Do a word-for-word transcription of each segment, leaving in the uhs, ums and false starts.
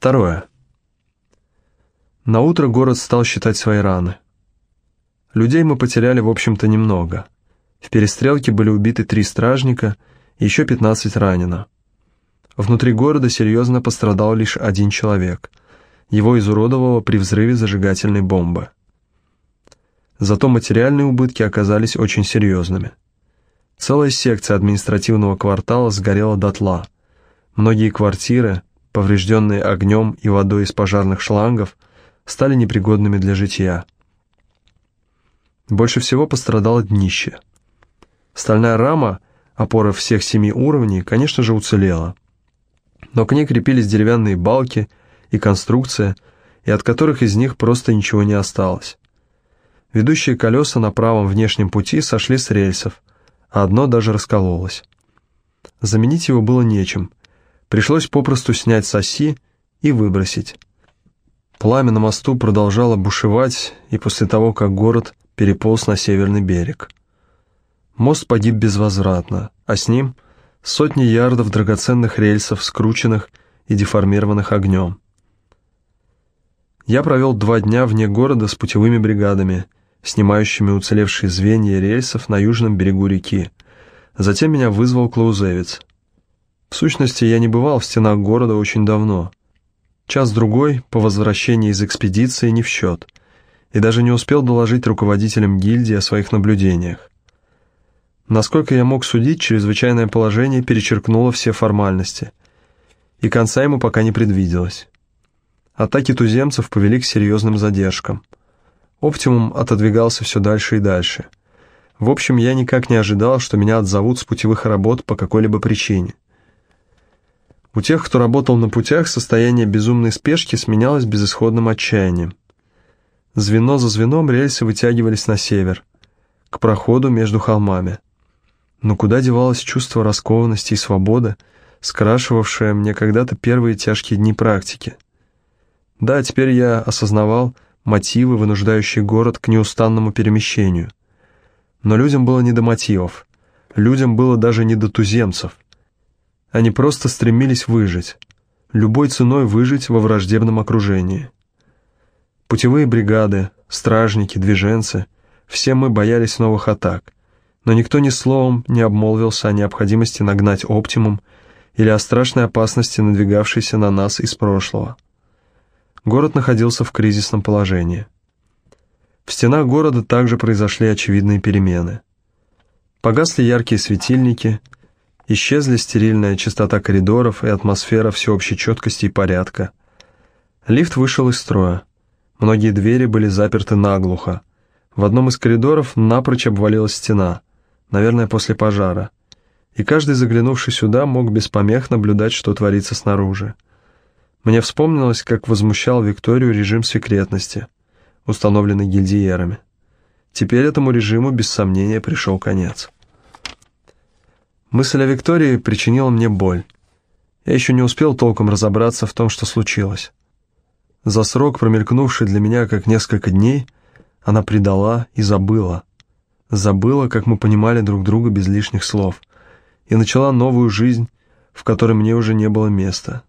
Второе. Наутро город стал считать свои раны. Людей мы потеряли, в общем-то, немного. В перестрелке были убиты три стражника и еще пятнадцать ранено. Внутри города серьезно пострадал лишь один человек. Его изуродовало при взрыве зажигательной бомбы. Зато материальные убытки оказались очень серьезными. Целая секция административного квартала сгорела дотла. Многие квартиры, поврежденные огнем и водой из пожарных шлангов, стали непригодными для житья. Больше всего пострадало днище. Стальная рама, опора всех семи уровней, конечно же, уцелела. Но к ней крепились деревянные балки и конструкция, и от которых из них просто ничего не осталось. Ведущие колеса на правом внешнем пути сошли с рельсов, а одно даже раскололось. Заменить его было нечем. Пришлось попросту снять с оси и выбросить. Пламя на мосту продолжало бушевать и после того, как город переполз на северный берег. Мост погиб безвозвратно, а с ним сотни ярдов драгоценных рельсов, скрученных и деформированных огнем. Я провел два дня вне города с путевыми бригадами, снимающими уцелевшие звенья рельсов на южном берегу реки. Затем меня вызвал Клаузевиц. В сущности, я не бывал в стенах города очень давно. Час-другой по возвращении из экспедиции не в счет, и даже не успел доложить руководителям гильдии о своих наблюдениях. Насколько я мог судить, чрезвычайное положение перечеркнуло все формальности, и конца ему пока не предвиделось. Атаки туземцев повели к серьезным задержкам. Оптимум отодвигался все дальше и дальше. В общем, я никак не ожидал, что меня отзовут с путевых работ по какой-либо причине. У тех, кто работал на путях, состояние безумной спешки сменялось безысходным отчаянием. Звено за звеном рельсы вытягивались на север, к проходу между холмами. Но куда девалось чувство раскованности и свободы, скрашивавшее мне когда-то первые тяжкие дни практики? Да, теперь я осознавал мотивы, вынуждающие город к неустанному перемещению. Но людям было не до мотивов, людям было даже не до туземцев. Они просто стремились выжить, любой ценой выжить во враждебном окружении. Путевые бригады, стражники, движенцы — все мы боялись новых атак, но никто ни словом не обмолвился о необходимости нагнать оптимум или о страшной опасности, надвигавшейся на нас из прошлого. Город находился в кризисном положении. В стенах города также произошли очевидные перемены. Погасли яркие светильники, исчезли стерильная чистота коридоров и атмосфера всеобщей четкости и порядка. Лифт вышел из строя. Многие двери были заперты наглухо. В одном из коридоров напрочь обвалилась стена, наверное, после пожара, и каждый, заглянувший сюда, мог без помех наблюдать, что творится снаружи. Мне вспомнилось, как возмущал Викторию режим секретности, установленный гильдиерами. Теперь этому режиму, без сомнения, пришел конец. Мысль о Виктории причинила мне боль. Я еще не успел толком разобраться в том, что случилось. За срок, промелькнувший для меня как несколько дней, она предала и забыла. Забыла, как мы понимали друг друга без лишних слов, и начала новую жизнь, в которой мне уже не было места.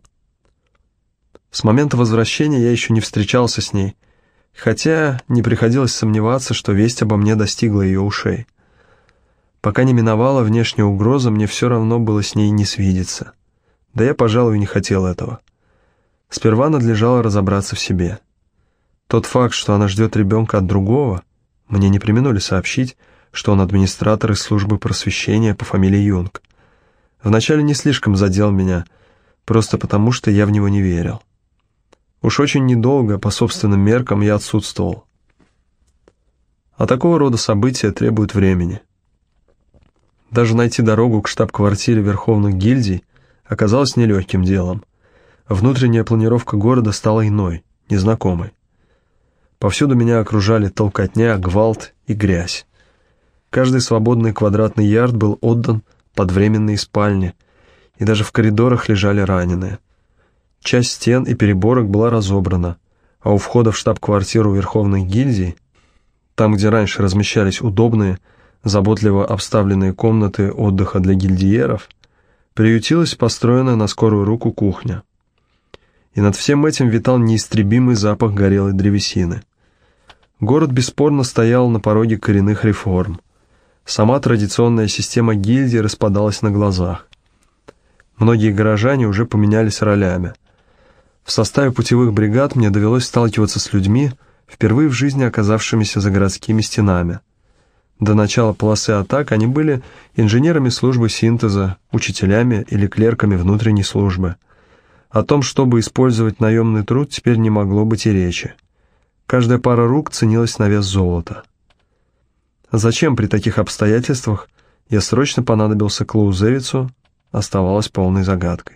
С момента возвращения я еще не встречался с ней, хотя не приходилось сомневаться, что весть обо мне достигла ее ушей. Пока не миновала внешняя угроза, мне все равно было с ней не свидеться. Да я, пожалуй, не хотел этого. Сперва надлежало разобраться в себе. Тот факт, что она ждет ребенка от другого, мне не преминули сообщить, что он администратор из службы просвещения по фамилии Юнг. Вначале не слишком задел меня, просто потому что я в него не верил. Уж очень недолго, по собственным меркам, я отсутствовал. А такого рода события требуют времени. Даже найти дорогу к штаб-квартире Верховных гильдий оказалось нелегким делом. Внутренняя планировка города стала иной, незнакомой. Повсюду меня окружали толкотня, гвалт и грязь. Каждый свободный квадратный ярд был отдан под временные спальни, и даже в коридорах лежали раненые. Часть стен и переборок была разобрана, а у входа в штаб-квартиру Верховных гильдий, там, где раньше размещались удобные, заботливо обставленные комнаты отдыха для гильдиеров, приютилась построенная на скорую руку кухня. и над всем этим витал неистребимый запах горелой древесины. Город бесспорно стоял на пороге коренных реформ. Сама традиционная система гильдии распадалась на глазах. Многие горожане уже поменялись ролями. В составе путевых бригад мне довелось сталкиваться с людьми, впервые в жизни оказавшимися за городскими стенами. До начала полосы атак они были инженерами службы синтеза, учителями или клерками внутренней службы. О том, чтобы использовать наемный труд, теперь не могло быть и речи. Каждая пара рук ценилась на вес золота. Зачем при таких обстоятельствах я срочно понадобился Клоузевицу, оставалось полной загадкой.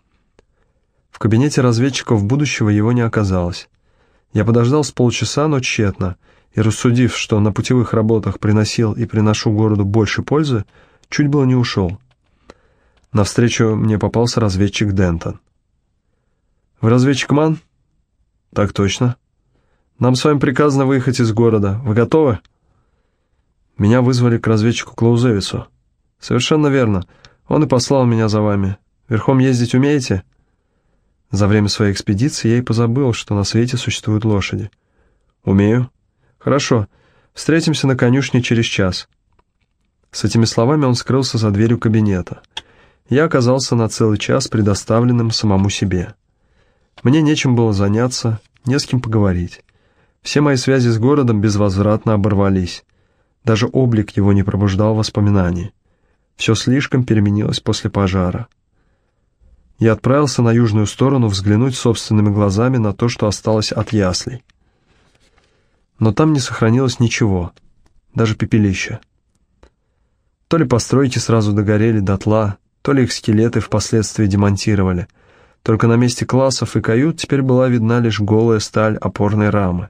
В кабинете разведчиков будущего его не оказалось. Я подождал с полчаса, но тщетно, и, рассудив, что на путевых работах приносил и приношу городу больше пользы, чуть было не ушел. Навстречу мне попался разведчик Дентон. «Вы разведчик Ман?» «Так точно. Нам с вами приказано выехать из города. Вы готовы?» «Меня вызвали к разведчику Клоузевицу». «Совершенно верно. Он и послал меня за вами. Верхом ездить умеете?» За время своей экспедиции я и позабыл, что на свете существуют лошади. «Умею». «Хорошо. Встретимся на конюшне через час». С этими словами он скрылся за дверью кабинета. Я оказался на целый час предоставленным самому себе. Мне нечем было заняться, не с кем поговорить. Все мои связи с городом безвозвратно оборвались. Даже облик его не пробуждал воспоминаний. Все слишком переменилось после пожара. Я отправился на южную сторону взглянуть собственными глазами на то, что осталось от яслей. Но там не сохранилось ничего, даже пепелища. То ли постройки сразу догорели дотла, то ли их скелеты впоследствии демонтировали. Только на месте классов и кают теперь была видна лишь голая сталь опорной рамы.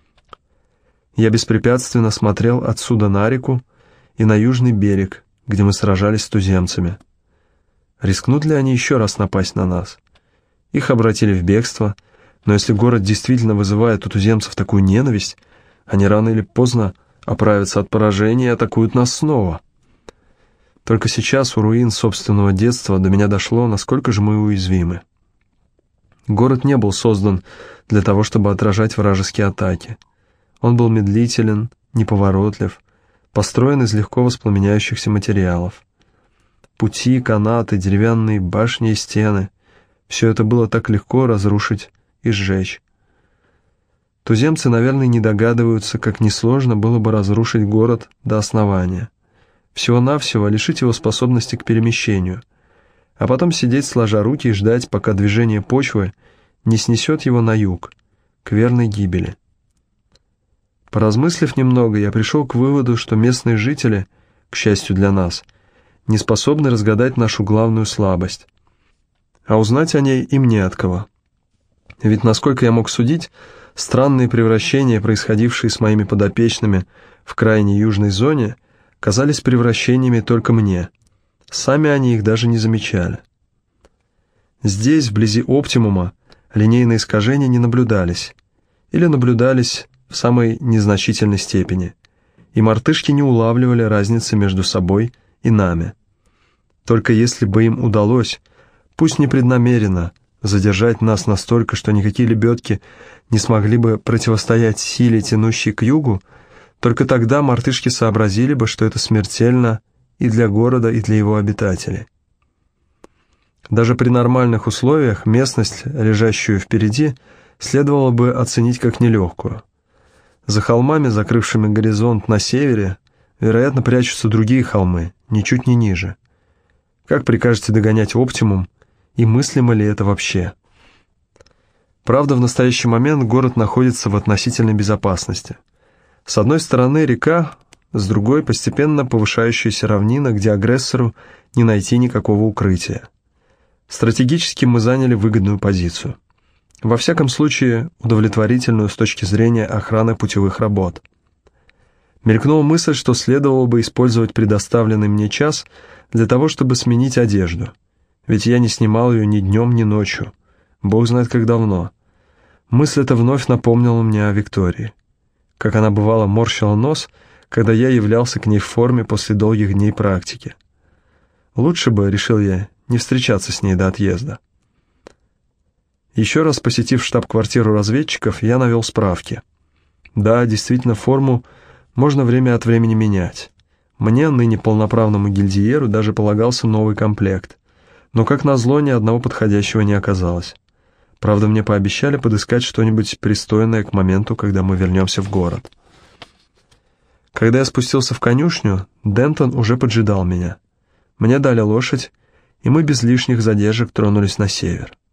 Я беспрепятственно смотрел отсюда на реку и на южный берег, где мы сражались с туземцами. Рискнут ли они еще раз напасть на нас? Их обратили в бегство, но если город действительно вызывает у туземцев такую ненависть, они рано или поздно оправятся от поражения и атакуют нас снова. Только сейчас у руин собственного детства до меня дошло, насколько же мы уязвимы. Город не был создан для того, чтобы отражать вражеские атаки. Он был медлителен, неповоротлив, построен из легко воспламеняющихся материалов. Пути, канаты, деревянные башни и стены — все это было так легко разрушить и сжечь. Туземцы, наверное, не догадываются, как несложно было бы разрушить город до основания. Всего-навсего лишить его способности к перемещению, а потом сидеть сложа руки и ждать, пока движение почвы не снесет его на юг, к верной гибели. Поразмыслив немного, я пришел к выводу, что местные жители, к счастью для нас, не способны разгадать нашу главную слабость, а узнать о ней им не от кого. Ведь, насколько я мог судить, странные превращения, происходившие с моими подопечными в крайней южной зоне, казались превращениями только мне. Сами они их даже не замечали. Здесь, вблизи оптимума, линейные искажения не наблюдались, или наблюдались в самой незначительной степени, и мартышки не улавливали разницы между собой и нами. Только если бы им удалось, пусть непреднамеренно, задержать нас настолько, что никакие лебедки не смогли бы противостоять силе, тянущей к югу, только тогда мартышки сообразили бы, что это смертельно и для города, и для его обитателей. Даже при нормальных условиях местность, лежащую впереди, следовало бы оценить как нелегкую. За холмами, закрывшими горизонт на севере, вероятно, прячутся другие холмы, ничуть не ниже. Как прикажете догонять оптимум, и мыслимо ли это вообще? Правда, в настоящий момент город находится в относительной безопасности. С одной стороны река, с другой постепенно повышающаяся равнина, где агрессору не найти никакого укрытия. Стратегически мы заняли выгодную позицию. Во всяком случае, удовлетворительную с точки зрения охраны путевых работ. Мелькнула мысль, что следовало бы использовать предоставленный мне час для того, чтобы сменить одежду. Ведь я не снимал ее ни днем, ни ночью. Бог знает, как давно. Мысль эта вновь напомнила мне о Виктории. Как она бывало морщила нос, когда я являлся к ней в форме после долгих дней практики. Лучше бы, решил я, не встречаться с ней до отъезда. Еще раз посетив штаб-квартиру разведчиков, я навел справки. Да, действительно, форму можно время от времени менять. Мне, ныне полноправному гильдиеру, даже полагался новый комплект. Но, как назло, ни одного подходящего не оказалось. Правда, мне пообещали подыскать что-нибудь пристойное к моменту, когда мы вернемся в город. Когда я спустился в конюшню, Дентон уже поджидал меня. Мне дали лошадь, и мы без лишних задержек тронулись на север.